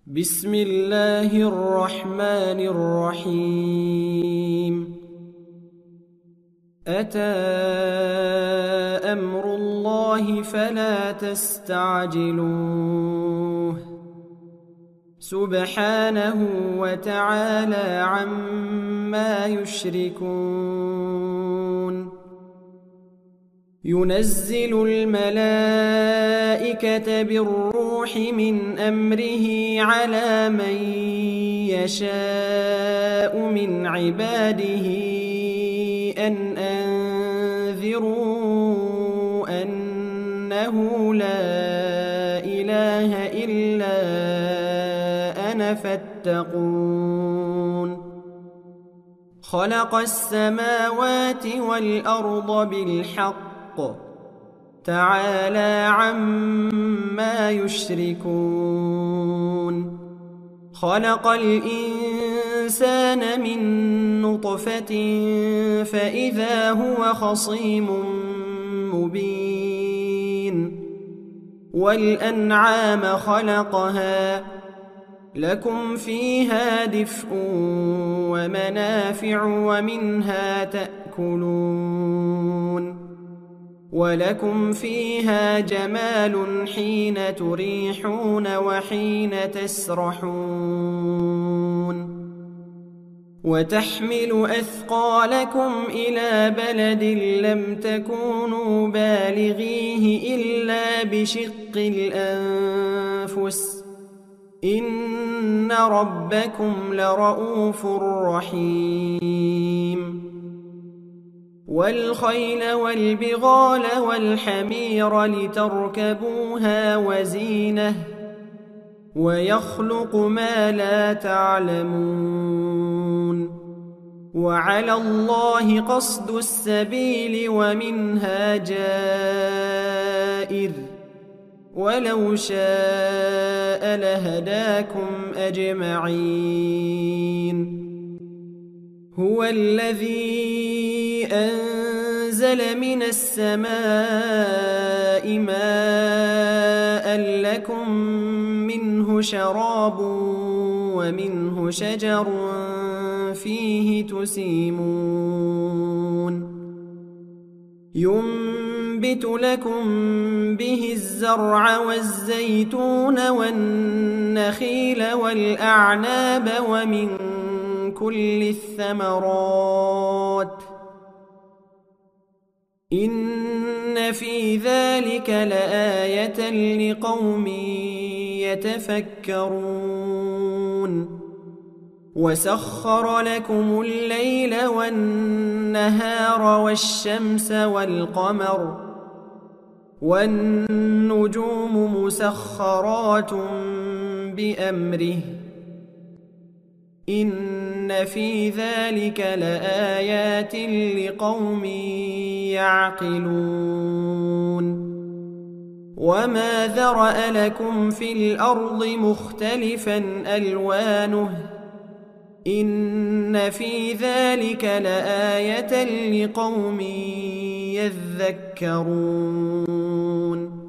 بسم الله الرحمن الرحيم. أتى أمر الله فلا تستعجلوه سبحانه وتعالى عما يشركون. ينزل الملائكة بالروح من أمره على من يشاء من عباده أن أنذروا أنه لا إله إلا أنا فاتقون. خلق السماوات والأرض بالحق تعالى عما يشركون. خلق الإنسان من نطفة فإذا هو خصيم مبين. والأنعام خلقها لكم فيها دفء ومنافع ومنها تأكلون. ولكم فيها جمال حين تريحون وحين تسرحون. وتحمل أثقالكم إلى بلد لم تكونوا بالغيه إلا بشق الأنفس إن ربكم لرؤوف رحيم. والخيل والبغال والحمير لتركبوها وزينة ويخلق ما لا تعلمون. وعلى الله قصد السبيل ومنها جائر ولو شاء لهداكم أجمعين. هو الذي أنزل من السماء ماء لكم منه شراب ومنه شجر فيه تسيمون. ينبت لكم به الزرع والزيتون والنخيل والأعناب ومن كل الثمرات إن في ذلك لآية لقوم يتفكرون. وسخر لكم الليل والنهار والشمس والقمر والنجوم مسخرات بأمره إن في ذلك لآيات لقوم يعقلون. وما ذرأ لكم في الأرض مختلفا ألوانه إن في ذلك لآية لقوم يذكرون.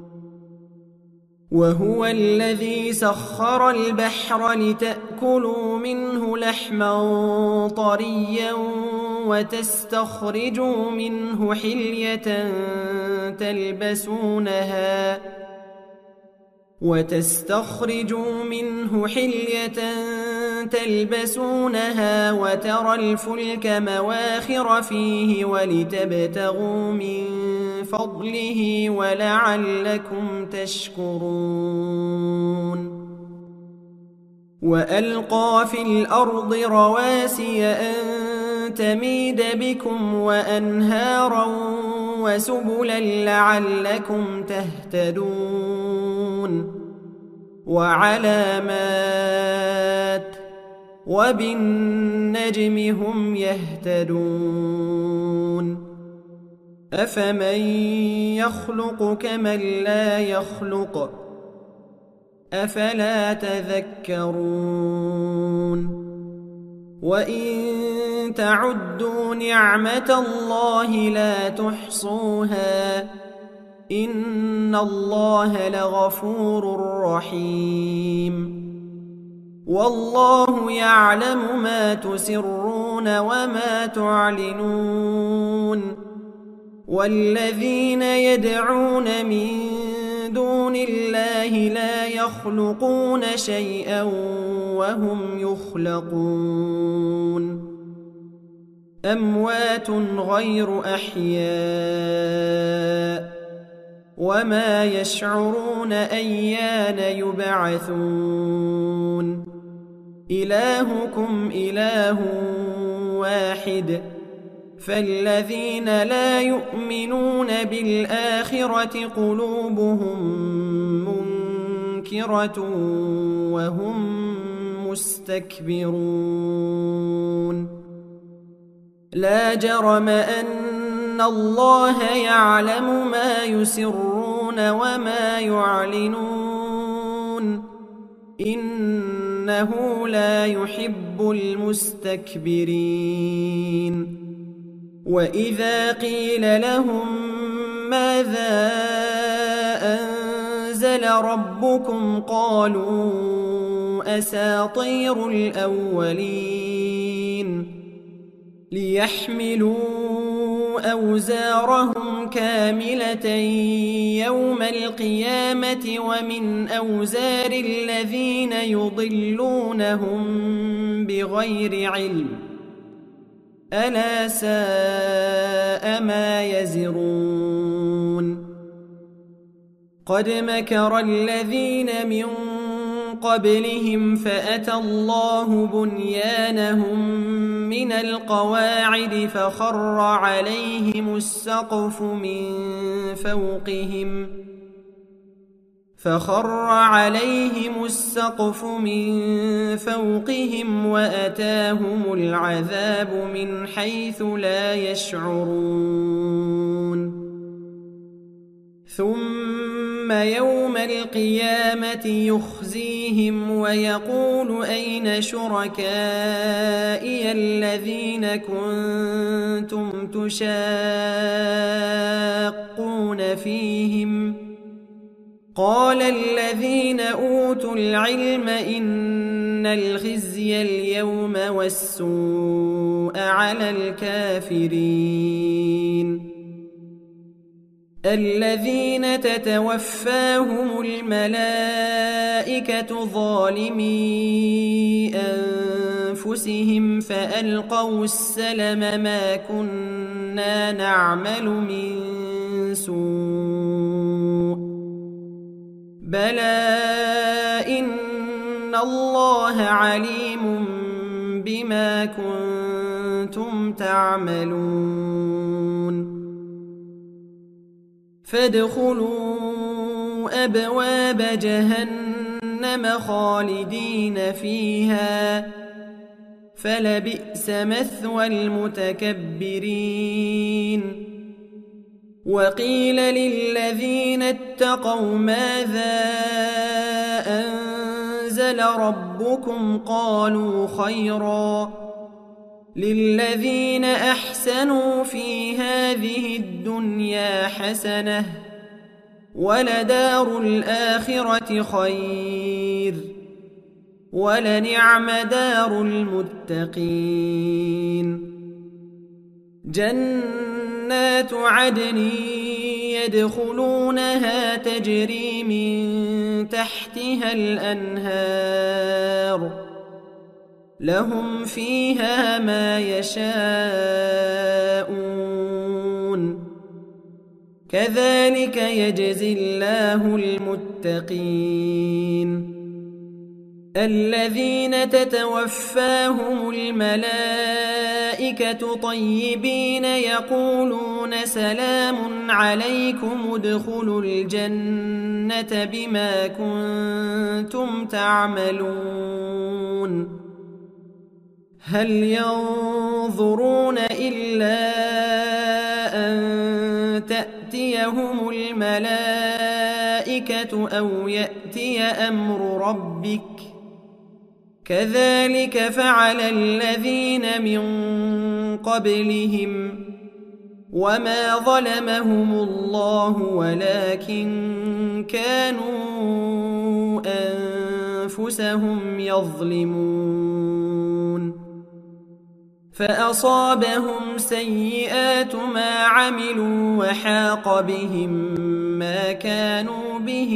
وهو الذي سخر البحر لتأكلوا منه لحما طريا وتستخرجوا منه حلية تلبسونها وترى الفلك مواخر فيه ولتبتغوا من فضله ولعلكم تشكرون. وألقى في الأرض رواسي أن تميد بكم وأنهارا وسبلا لعلكم تهتدون. وعلامات وبالنجم هم يهتدون. أفمن يخلق كمن لا يخلق أفلا تذكرون. وإن تعدوا نعمة الله لا تحصوها إن الله لغفور رحيم. والله يعلم ما تسرون وما تعلنون والذين يدعون من دون الله لا يخلقون شيئا وهم يخلقون أموات غير أحياء وما يشعرون أيان يبعثون إلهكم إله واحد فالذين لا يؤمنون بالآخرة قلوبهم منكرة وهم مستكبرون لا جرم أن الله يعلم ما يسرون وما يعلنون إنه لا يحب المستكبرين وإذا قيل لهم ماذا أنزل ربكم قالوا أساطير الأولين ليحملوا أوزارهم كاملة يوم القيامة ومن أوزار الذين يضلونهم بغير علم ألا ساء ما يزرون قد مكر الذين من قبلهم فأتى الله بنيانهم من القواعد فخر عليهم السقف من فوقهم وأتاهم العذاب من حيث لا يشعرون ثم يوم القيامة يخزيهم ويقول أين شركائي الذين كنتم تشاقون فيهم قال الذين أوتوا العلم إن الخزي اليوم والسوء على الكافرين الذين تتوفاهم الملائكة ظالمي أنفسهم فألقوا السلم ما كنا نعمل من سوء بلى إن الله عليم بما كنتم تعملون فادخلوا أبواب جهنم خالدين فيها فلبئس مثوى المتكبرين وقيل للذين اتقوا ماذا أنزل ربكم قالوا خيرا للذين أحسنوا في هذه الدنيا حسنة ولدار الآخرة خير ولنعم دار المتقين جنات عدن يدخلونها تجري من تحتها الأنهار لهم فيها ما يشاءون كذلك يجزي الله المتقين الذين تتوفاهم الملائكة طيبين يقولون سلام عليكم ادخلوا الجنة بما كنتم تعملون هل ينظرون إلا أن تأتيهم الملائكة أو يأتي أمر ربك كذلك فعل الذين من قبلهم وما ظلمهم الله ولكن كانوا أنفسهم يظلمون فأصابهم سيئات ما عملوا وحاق بهم ما كانوا به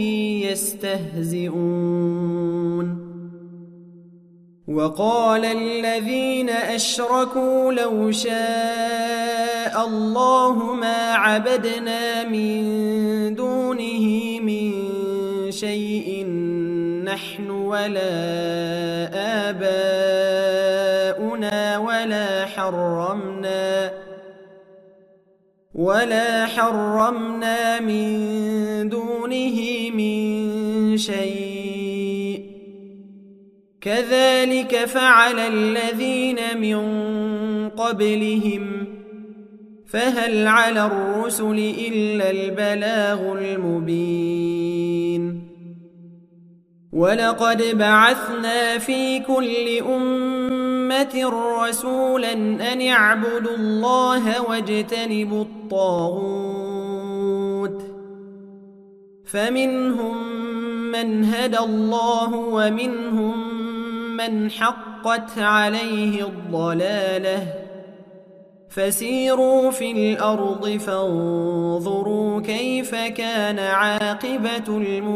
يستهزئون وقال الذين أشركوا لو شاء الله ما عبدنا من دونه من شيء نحن ولا آباؤنا ولا حرمنا من دونه من شيء كذلك فعل الذين من قبلهم فهل على الرسل إلا البلاغ المبين ولقد بعثنا في كل أمة رسولا أن اعبدوا الله واجتنبوا الطاغوت فمنهم من هدى الله ومنهم من حقت عليه الضلالة فسيروا في الأرض فانظروا كيف كان عاقبة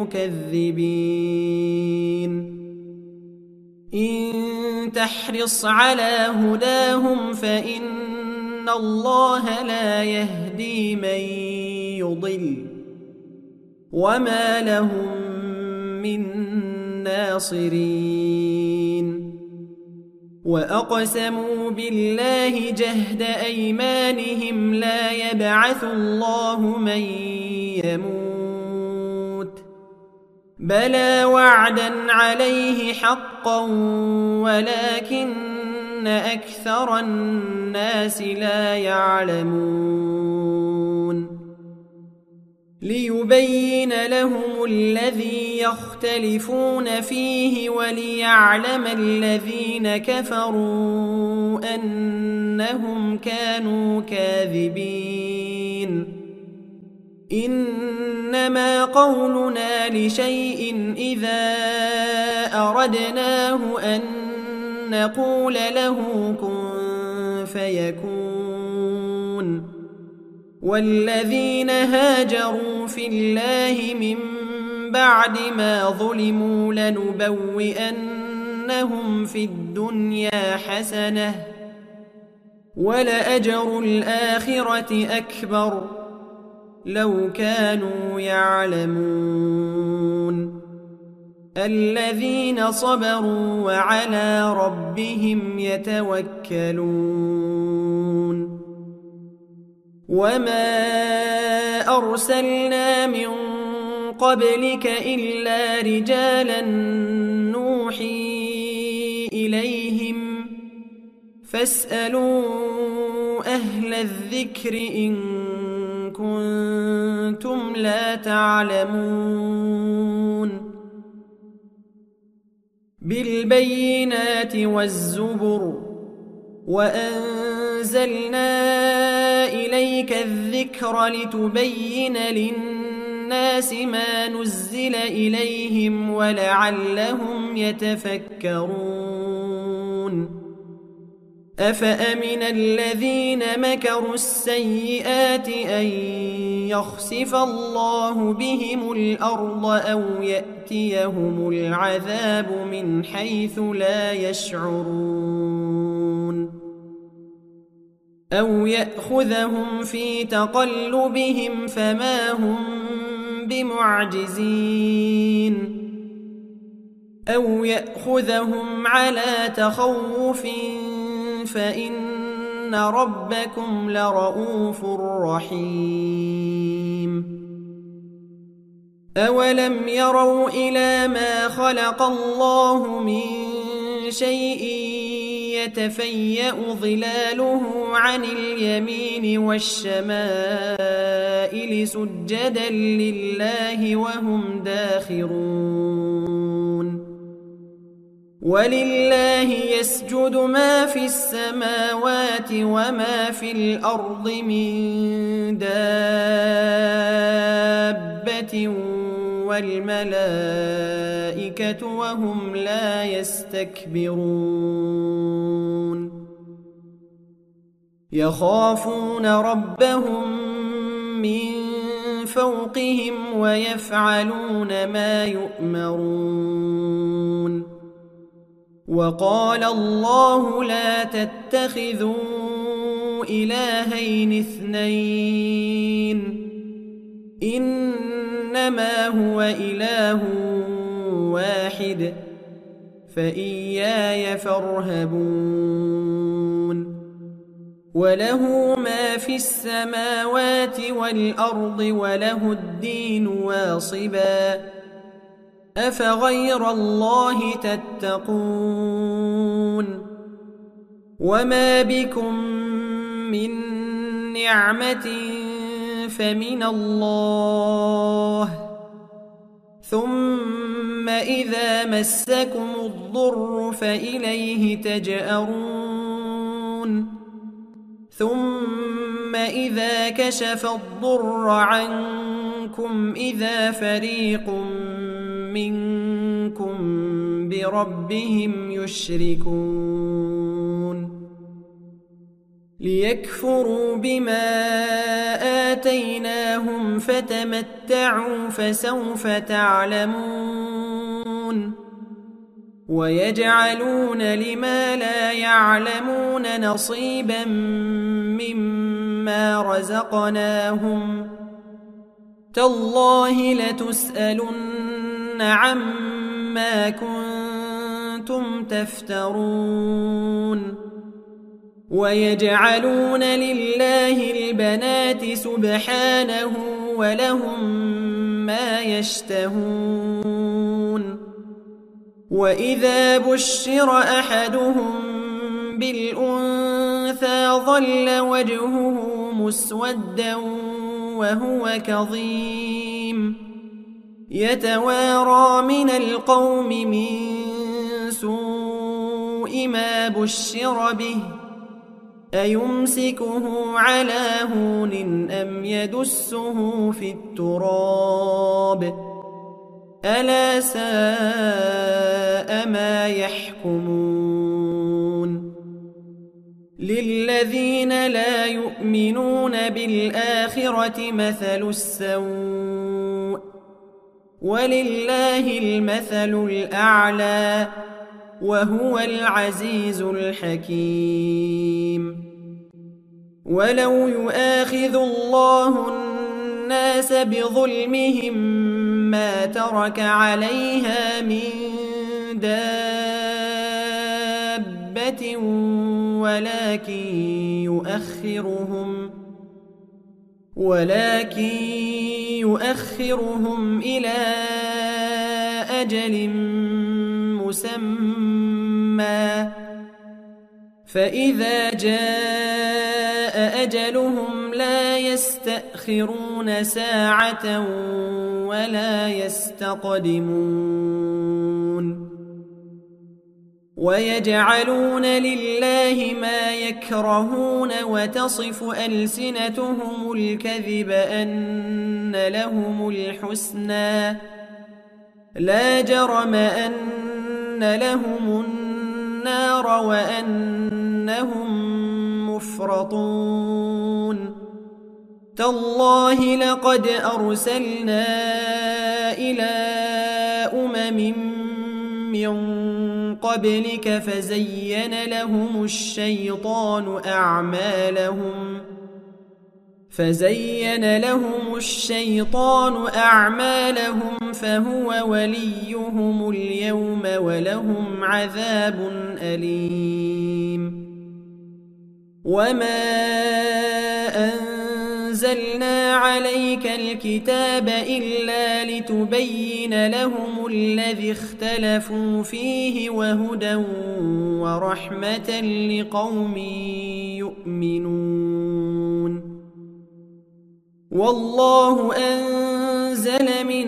المكذبين إن تحرص على هداهم فإن الله لا يهدي من يضل وما لهم من ناصرين وأقسموا بالله جهد أيمانهم لا يبعث الله من يموت بلى وعدا عليه حقا ولكن أكثر الناس لا يعلمون ليبين لهم الذي يختلفون فيه وليعلم الذين كفروا أنهم كانوا كاذبين إنما قولنا لشيء إذا أردناه أن نقول له كن فيكون والذين هاجروا في الله من بعد ما ظلموا لنبوئنهم في الدنيا حسنة ولأجر الآخرة أكبر لو كانوا يعلمون الذين صبروا وعلى ربهم يتوكلون وما أرسلنا من قبلك إلا رجالا نوحي إليهم فاسألوا أهل الذكر إن كنتم لا تعلمون بالبينات والزبر وأنزلنا إليك الذكر لتبين للناس ما نزل إليهم ولعلهم يتفكرون أفأمن الذين مكروا السيئات أن يخسف الله بهم الأرض أو يأتيهم العذاب من حيث لا يشعرون أو يأخذهم في تقلبهم فما هم بمعجزين أو يأخذهم على تخوف فإن ربكم لرؤوف رحيم أولم يروا إلى ما خلق الله من شيء يتفيأ ظلاله عن اليمين والشمائل سجدا لله وهم داخرون ولله يسجد ما في السماوات وما في الأرض من دابة والملائكة وهم لا يستكبرون يخافون ربهم من فوقهم ويفعلون ما يؤمرون وقال الله لا تتخذوا إلهين اثنين إنما هو إله واحد فإياي فارهبون وله ما في السماوات والأرض وله الدين واصبا أفغير الله تتقون وما بكم من نعمة فمن الله ثم إذا مسكم الضر فإليه تجأرون ثم إذا كشف الضر عنكم إذا فريق منكم بربهم يشركون ليكفروا بما آتيناهم فتمتعوا فسوف تعلمون ويجعلون لما لا يعلمون نصيبا مما رزقناهم تالله لتسألن عما كنتم تفترون ويجعلون لله البنات سبحانه ولهم ما يشتهون وإذا بشر أحدهم بالأنثى ظل وجهه مسودا وهو كظيم يتوارى من القوم من سوء ما بشر به أيمسكه على هون أم يدسه في التراب ألا ساء ما يحكمون للذين لا يؤمنون بالآخرة مثل السوء ولله المثل الأعلى وهو العزيز الحكيم ولو يؤاخذ الله الناس بظلمهم ما ترك عليها من دابة ولكن يؤخرهم إلى أجل مسمى فإذا جاء أجلهم لا يستأخرون ساعة ولا يستقدمون ويجعلون لله ما يكرهون وتصف ألسنتهم الكذب أن لهم الحسنى لا جرم أن لهم النار وأنهم مفرطون تالله لقد أرسلنا إلى أمم من قبلك فزين لهم الشيطان أعمالهم فهو وليهم اليوم ولهم عذاب أليم وما أنزلنا عليك الكتاب إلا لتبين لهم الذي اختلفوا فيه وهدى ورحمة لقوم يؤمنون والله أنزل من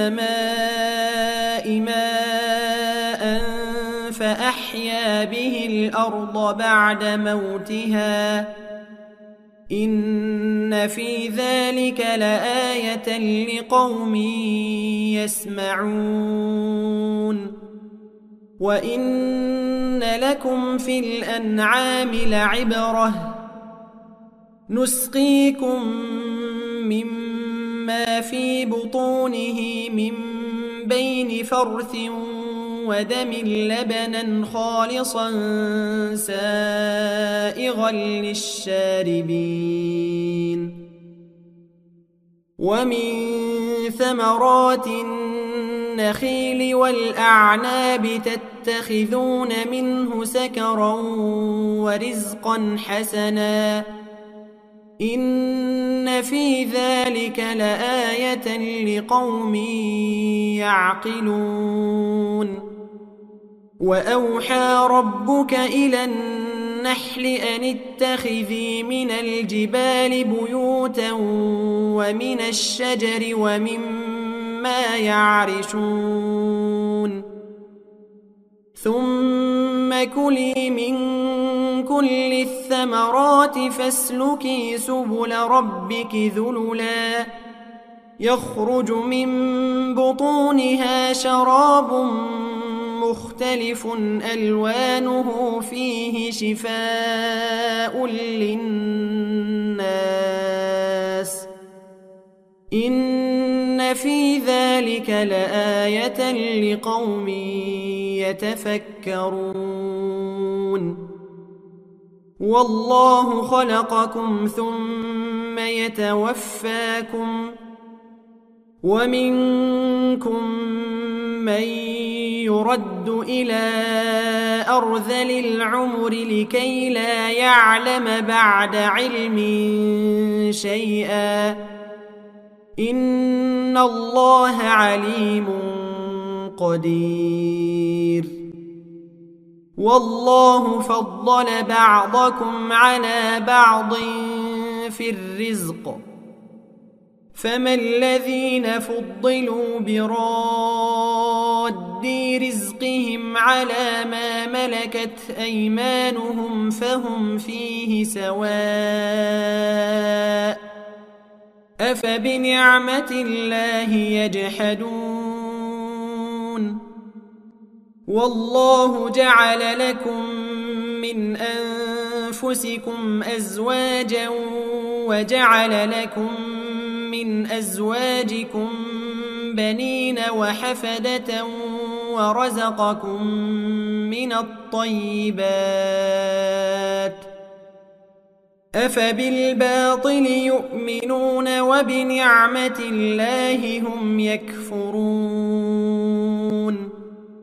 السماء ماء فأحيا به الأرض بعد موتها إن في ذلك لآية لقوم يسمعون وإن لكم في الأنعام لعبرة نسقيكم مما في بطونه من بين فرث ودم لبنا خالصا سائغا للشاربين ومن ثمرات النخيل والأعناب تتخذون منه سكرا ورزقا حسنا إن في ذلك لآية لقوم يعقلون وأوحى ربك إلى النحل أن اتخذي من الجبال بيوتا ومن الشجر ومما يعرشون ثم كلي من كل الثمرات فاسلكي سبل ربك ذللا يخرج من بطونها شراب مختلف ألوانه فيه شفاء للناس إن في ذلك لآية لقوم يتفكرون والله خلقكم ثم يتوفاكم ومنكم من يرد إلى أرذل العمر لكي لا يعلم بعد علم شيئا إن الله عليم قدير والله فضل بعضكم على بعض في الرزق فما الذين فضلوا براد رزقهم على ما ملكت أيمانهم فهم فيه سواء أفبنعمة الله يجحدون والله جعل لكم من أنفسكم أزواجا وجعل لكم من أزواجكم بنين وحفدة ورزقكم من الطيبات أفبالباطل يؤمنون وبنعمة الله هم يكفرون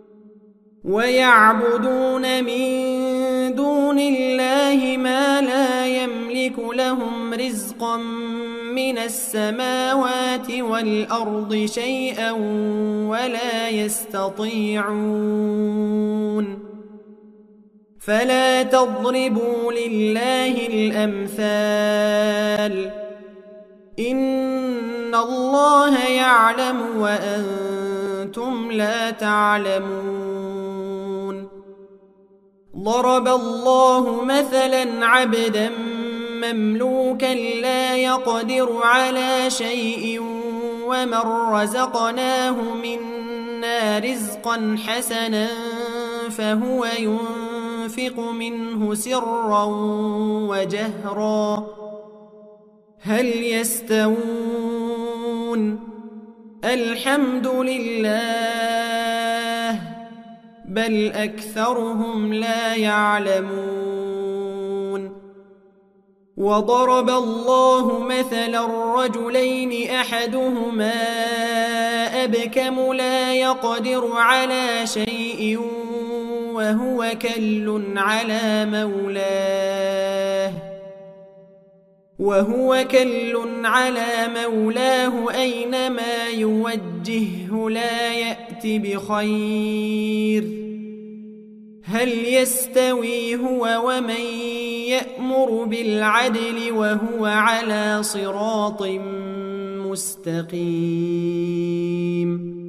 ويعبدون من دون الله ما لا يملك لهم رزقا من السماوات والأرض شيئا ولا يستطيعون فلا تضربوا لله الأمثال إن الله يعلم وأنتم لا تعلمون ضرب الله مثلا عبدا مملوكا لا يقدر على شيء ومن رزقناه منا رزقا حسنا فهو ينفق منه سرا وجهرا هل يستوون الحمد لله بل أكثرهم لا يعلمون وضرب الله مثلا الرجلين أحدهما أبكم لا يقدر على شيء وهو كل على مولاه أينما يوجهه لا يأت بخير هل يستوي هو ومن يأمر بالعدل وهو على صراط مستقيم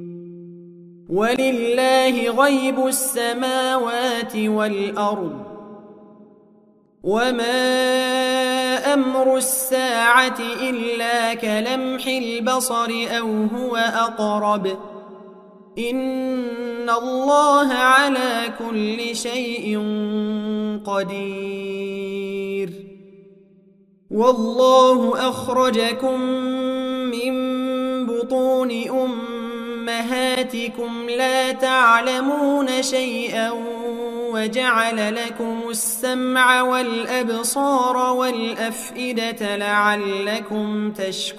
ولله غيب السماوات والأرض وما أمر الساعة إلا كلمح البصر أو هو أقرب إن الله على كل شيء قدير والله أخرجكم من بطون أمهاتكم لا تعلمون شيئا وجعل لكم السمع والأبصار والأفئدة لعلكم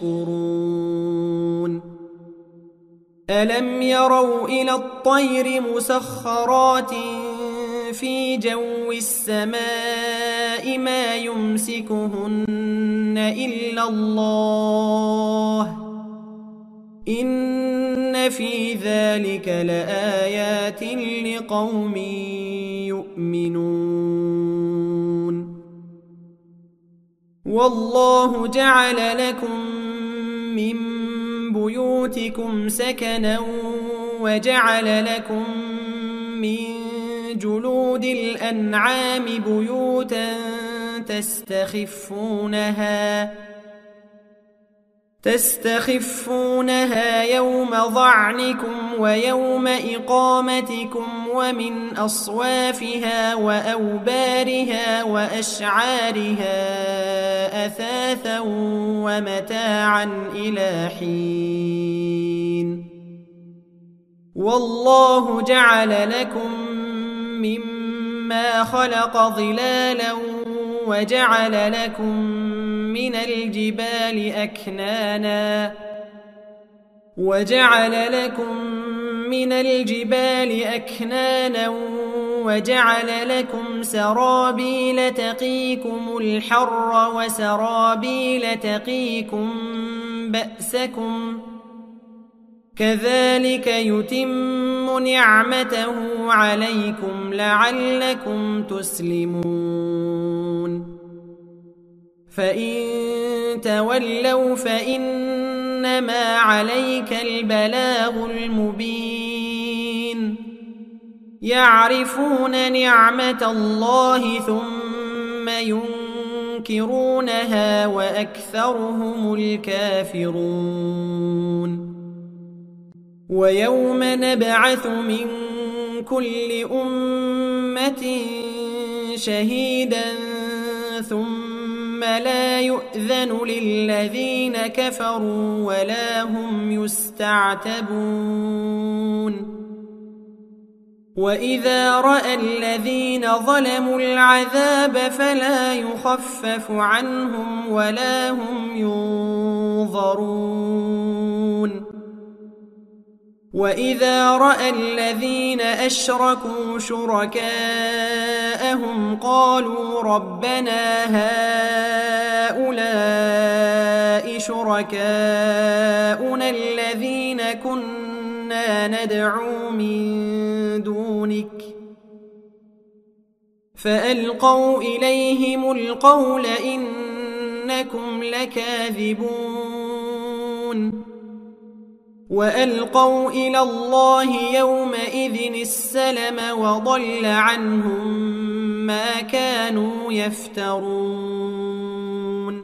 تشكرون ألم يروا إلى الطير مسخرات في جو السماء ما يمسكهن إلا الله إن في ذلك لآيات لقوم يؤمنون والله جعل لكم من بيوتكم سكنا وجعل لكم من جلود الأنعام بيوتا تستخفونها يوم ظعنكم ويوم إقامتكم ومن أصوافها وأوبارها وأشعارها أثاثا ومتاعا إلى حين والله جعل لكم مما خلق ظلالا وجعل لكم من الجبال أكنانا وجعل لكم سرابيل تقيكم الحر وسرابيل تقيكم بأسكم كذلك يتم نعمته عليكم لعلكم تسلمون فإن تولوا فإنما عليك البلاغ المبين يعرفون نعمة الله ثم ينكرونها وأكثرهم الكافرون ويوم نبعث من كل أمة شهيدا ثم لا يؤذن للذين كفروا ولا هم يستعتبون وإذا رأى الذين ظلموا العذاب فلا يخفف عنهم ولا هم ينظرون وإذا رأى الذين أشركوا شركاءهم قالوا ربنا هؤلاء شركاؤنا الذين كنا ندعو من دونك فألقوا إليهم القول إنكم لكاذبون وألقوا إلى الله يومئذ السلم وضل عنهم ما كانوا يفترون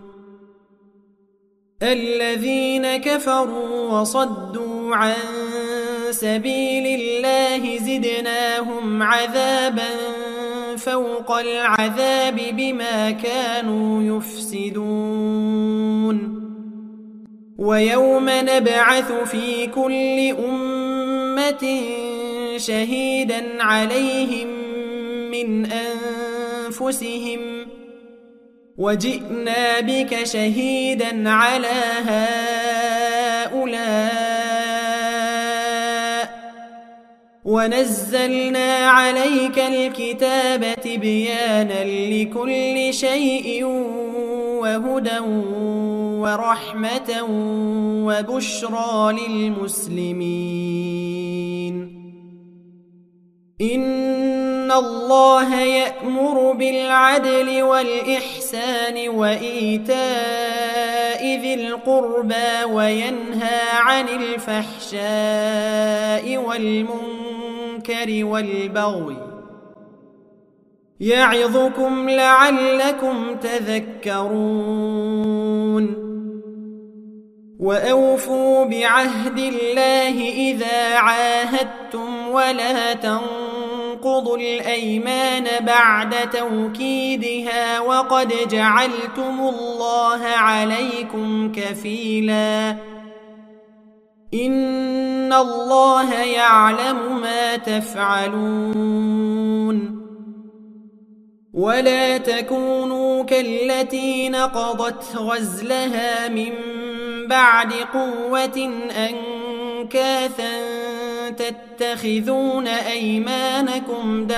الذين كفروا وصدوا عن سبيل الله زدناهم عذابا فوق العذاب بما كانوا يفسدون ويوم نبعث في كل أمة شهيدا عليهم من أنفسهم وجئنا بك شهيدا على هؤلاء ونزلنا عليك الكتاب تبيانا لكل شيء وهدى ورحمة وبشرى للمسلمين إن الله يأمر بالعدل والإحسان وإيتاء ذي القربى وينهى عن الفحشاء والمنكر والبغي يعظكم لعلكم تذكرون وأوفوا بعهد الله إذا عاهدتم ولا تنقضوا الأيمان بعد توكيدها وقد جعلتم الله عليكم كفيلا إن الله يعلم ما تفعلون ولا تكونوا كالتي نقضت غزلها من بعد قوة أنكاثا تتخذون أيمانكم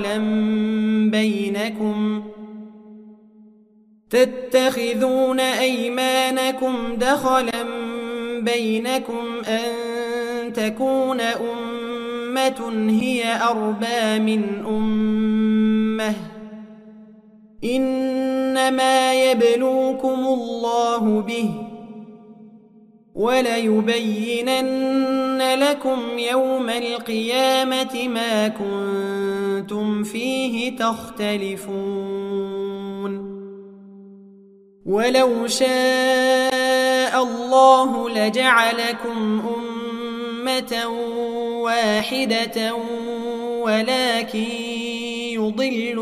دخلا بينكم أن تكون أمة هي أربى من أمة إنما يبلوكم الله به وليبينن لكم يوم القيامة ما كنتم فيه تختلفون ولو شاء الله لجعلكم أمة واحدة ولكن يضل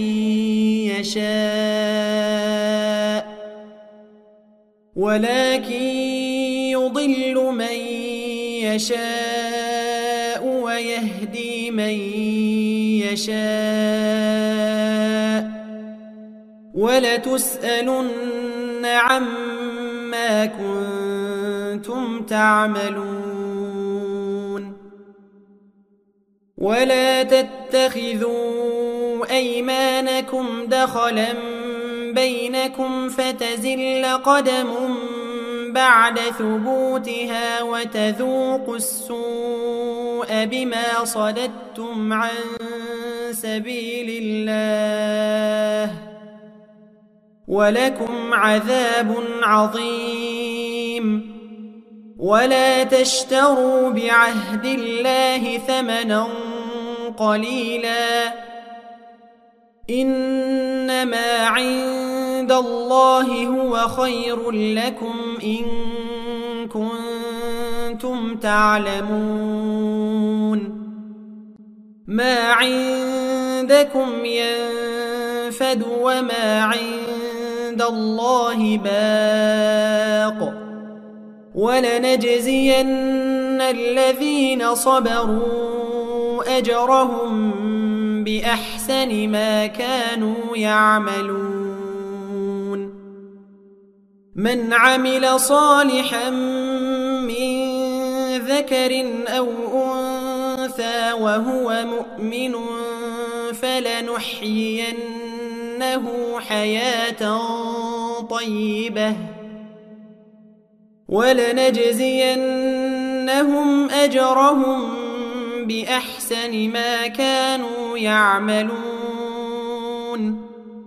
من يشاء ويهدي من يشاء ولتسألن عما كنتم تعملون ولا تتخذوا أيمانكم دخلا بينكم فتزل قدم بعد ثبوتها وتذوقوا السوء بما صددتم عن سبيل الله ولكم عذاب عظيم ولا تشتروا بعهد الله ثمنا قليلا إنما عند الله هو خير لكم إن كنتم تعلمون ما عندكم ينفد وما عند الله باق ولنجزين الذين صبروا أجرهم بأحسن ما كانوا يعملون من عمل صالحا من ذكر أو أنثى وهو مؤمن فلنحيينه حياة طيبة ولنجزينهم أجرهم بأحسن ما كانوا يعملون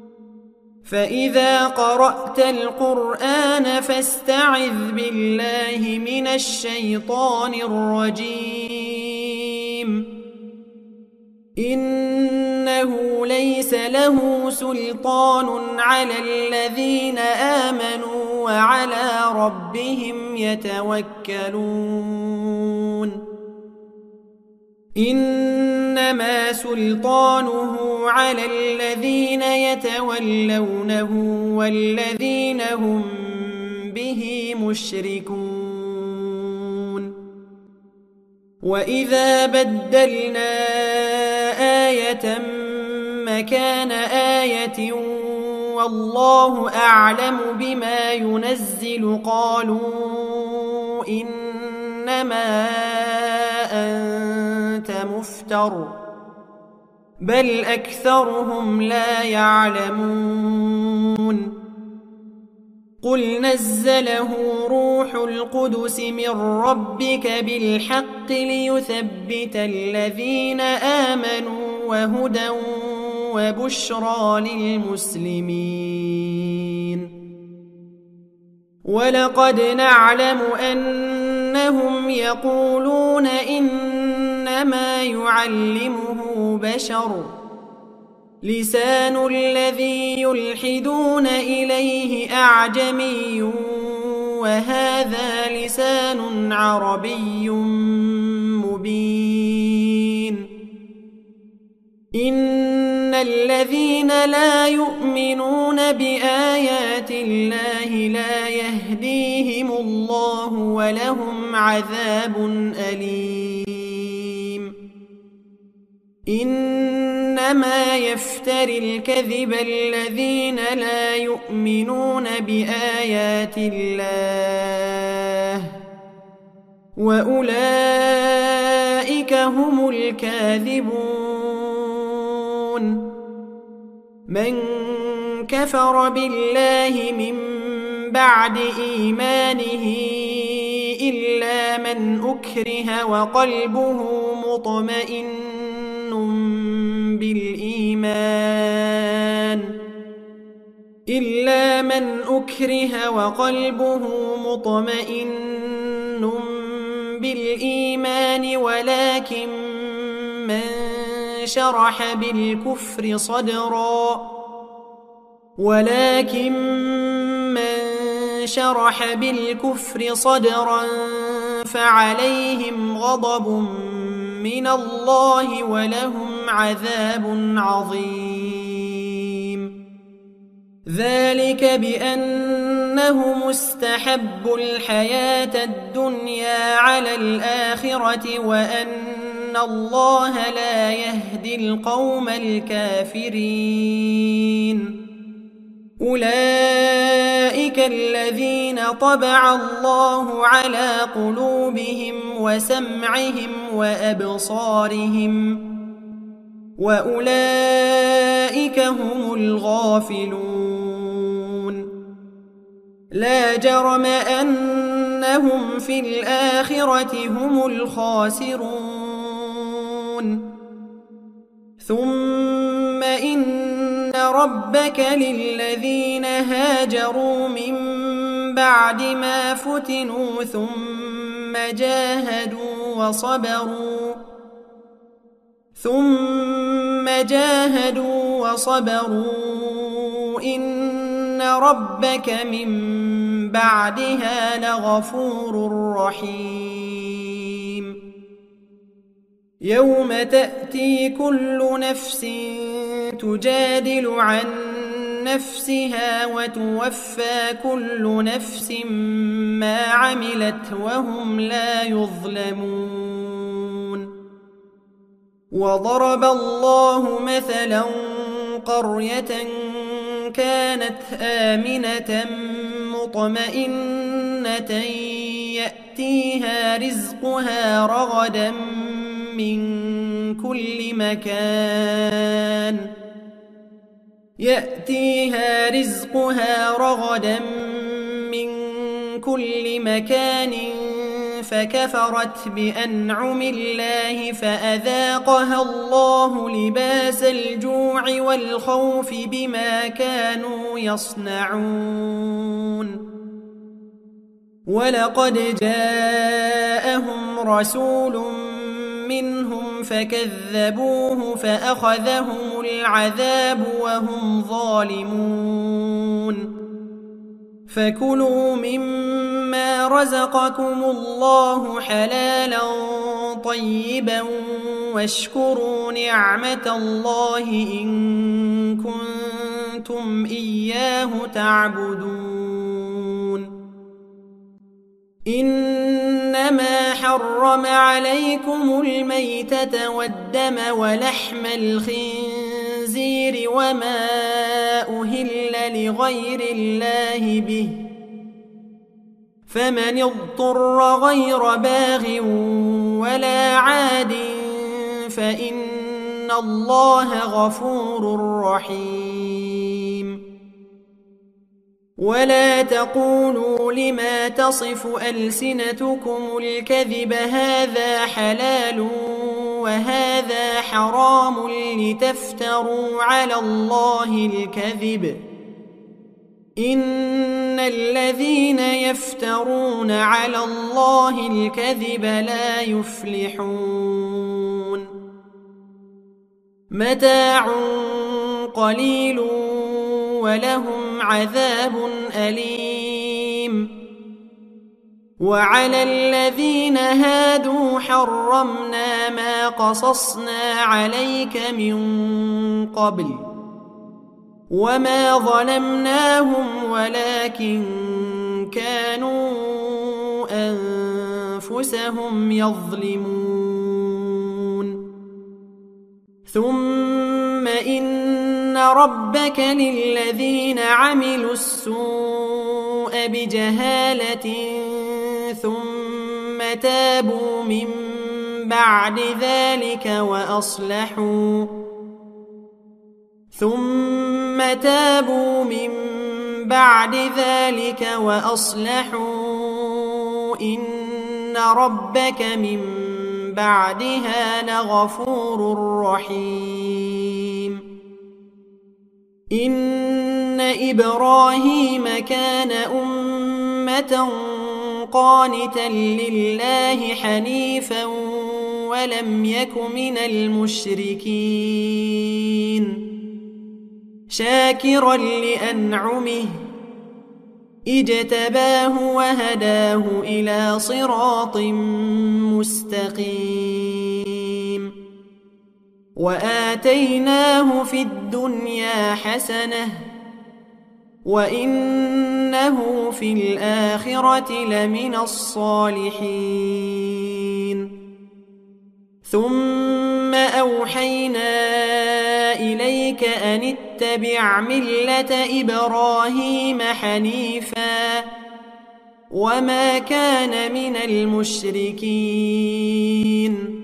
فإذا قرأت القرآن فاستعذ بالله من الشيطان الرجيم إنه ليس له سلطان على الذين آمنوا وعلى ربهم يتوكلون إنما سلطانه على الذين يتولونه والذين هم به مشركون وإذا بدلنا آية مكان آية والله أعلم بما ينزل قالوا إنما أنت مفتر بل أكثرهم لا يعلمون قل نزله روح القدس من ربك بالحق ليثبت الذين آمنوا وهدى وبشرى للمسلمين ولقد نعلم أنهم يقولون إنما يعلمه بشر لسان الذي يلحدون إليه أعجمي وهذا لسان عربي مبين. إن الذين لا يؤمنون بآيات الله لا يهديهم الله ولهم عذاب أليم. إنما يفتري الكذب الذين لا يؤمنون بآيات الله وأولئك هم الكاذبون. من كفر بالله من بعد إيمانه إلا من أكره وقلبه مطمئن بالإيمان ولكن من شرح بالكفر صدرا فعليهم غضب من الله ولهم عذاب عظيم. ذلك بأنهم استحبوا الحياة الدنيا على الآخرة وأن الله لا يهدي القوم الكافرين. أولئك الذين طبع الله على قلوبهم وسمعهم وأبصارهم وأولئك هم الغافلون. لا جرم أنهم في الآخرة هم الخاسرون. ثم إن ربك للذين هاجروا من بعد ما فتنوا ثم جاهدوا وصبروا إن ربك من بعدها لغفور رحيم. يوم تأتي كل نفس تجادل عن نفسها وتوفى كل نفس ما عملت وهم لا يظلمون. وضرب الله مثلا قرية كانت آمنة مطمئنة يأتيها رزقها رغدا من كل مكان فكفرت بأنعم الله فأذاقها الله لباس الجوع والخوف بما كانوا يصنعون. ولقد جاءهم رسول منهم فكذبوه فأخذهم العذاب وهم ظالمون. فكلوا مما رزقكم الله حلالا طيبا واشكروا نعمة الله إن كنتم إياه تعبدون. إنما حرم عليكم الميتة والدم ولحم الخنزير وما أهل لغير الله به فمن اضطر غير باغ ولا عاد فإن الله غفور رحيم. ولا تقولوا لما تصف ألسنتكم الكذب هذا حلال وهذا حرام لتفتروا على الله الكذب. إن الذين يفترون على الله الكذب لا يفلحون. متاع قليل ولهم عذاب أليم. وعلى الذين هادوا حرمنا ما قصصنا عليك من قبل وما ظلمناهم ولكن كانوا أنفسهم يظلمون. ثم إن ربك للذين عملوا السوء بجهالة ثم تابوا من بعد ذلك وأصلحوا إن ربك من بعدها لغفور رحيم. إن إبراهيم كان أمة قانتا لله حنيفا ولم يك من المشركين شاكرا لأنعمه اجتباه وهداه إلى صراط مستقيم. وآتيناه في الدنيا حسنة وإنه في الآخرة لمن الصالحين. ثم أوحينا إليك أن اتبع ملة إبراهيم حنيفا وما كان من المشركين.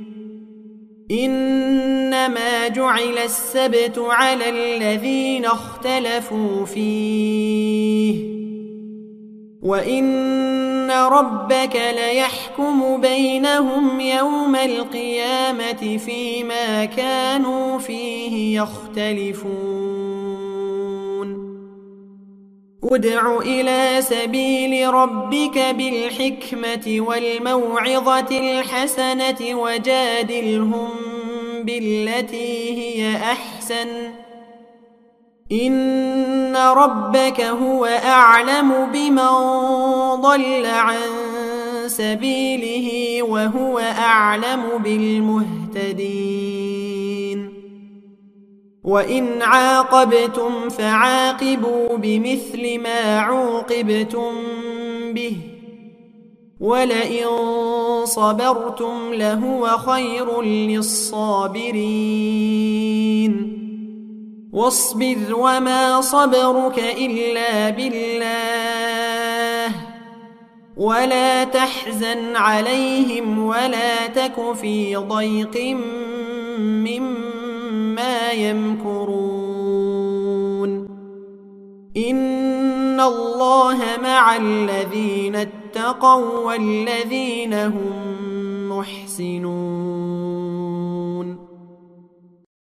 إنما جعل السبت على الذين اختلفوا فيه وإن ربك ليحكم بينهم يوم القيامة فيما كانوا فيه يختلفون. ادع إلى سبيل ربك بالحكمة والموعظة الحسنة وجادلهم بالتي هي أحسن إن ربك هو أعلم بمن ضل عن سبيله وهو أعلم بالمهتدين. وإن عاقبتم فعاقبوا بمثل ما عوقبتم به ولئن صبرتم لهو خير للصابرين. واصبر وما صبرك إلا بالله ولا تحزن عليهم ولا تك في ضيق مما يمكرون. إن الله مع الذين اتقوا والذين هم محسنون.